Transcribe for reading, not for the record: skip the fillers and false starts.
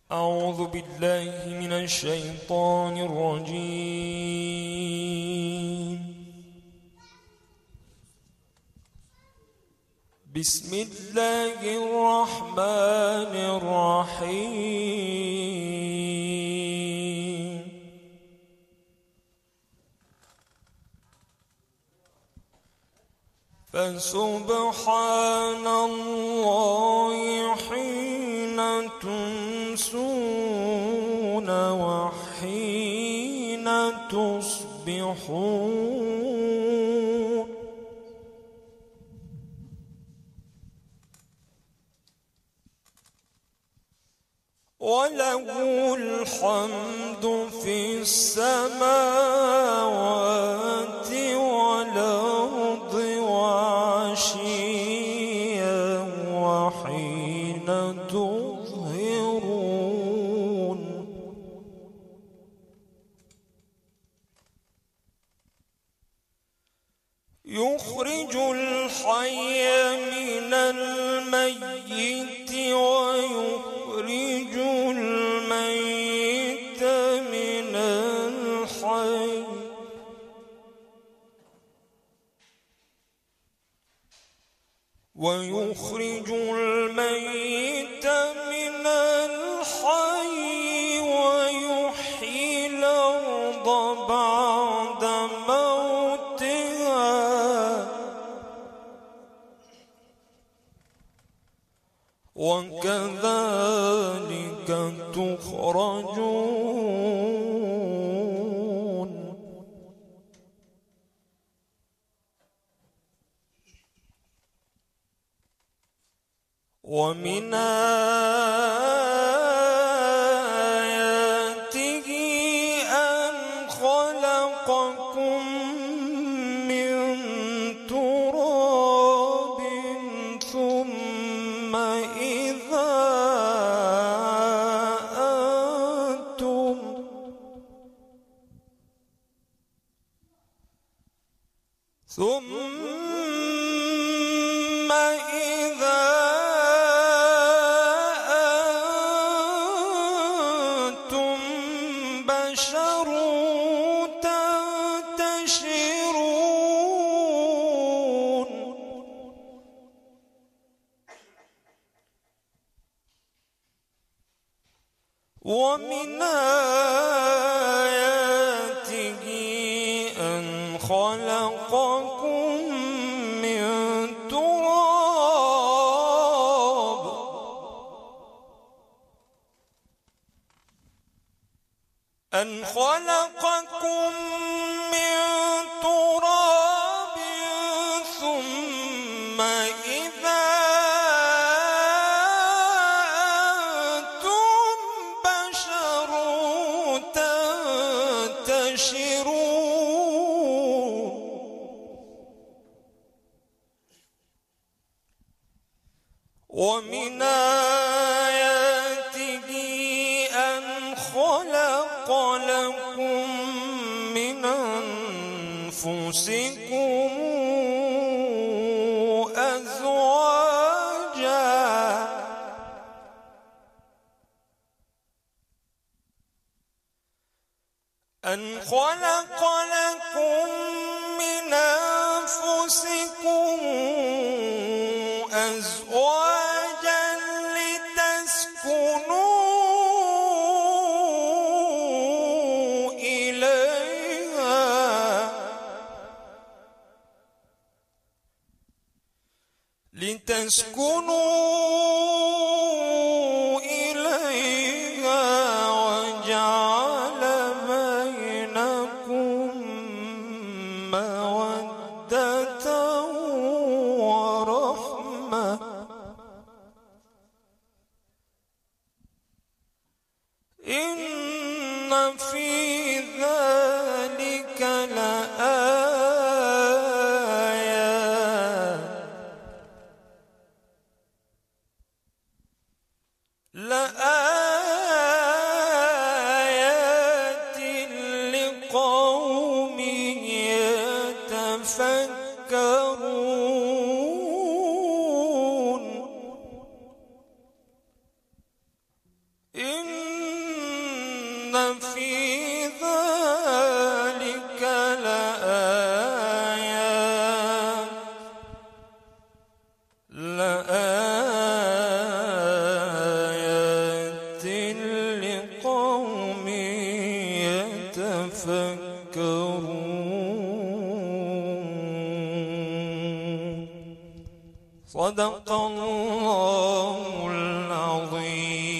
أعوذ بالله من الشيطان الرجيم. بسم الله الرحمن الرحيم. فسبحان الله حين تمسون وحين تصبحون، وله الحمد في السماوات والأرض وعشيا وحين تظهرون، يخرج الحي من الميت ويخرج الميت من الحي، ويخرج الميت من الحي ويحيي الأرض بعد موتها، وكذلك تخرجون. ومن آياته أن خلقكم من تراب ثم إذا أنتم بشر تنتشرون. ومن آياته أن خلقكم من تراب ثم إذا أنتم بشر تنتشرون. ومن آياته أن خلق لكم من أنفسكم أزواجا لتسكنوا إليها وجعل بينكم مودة ورحمة. إن في ذلك لآيات لقوم يتفكرون. إن في ذلك لآيات لقوم يتفكرون. صدق الله العظيم.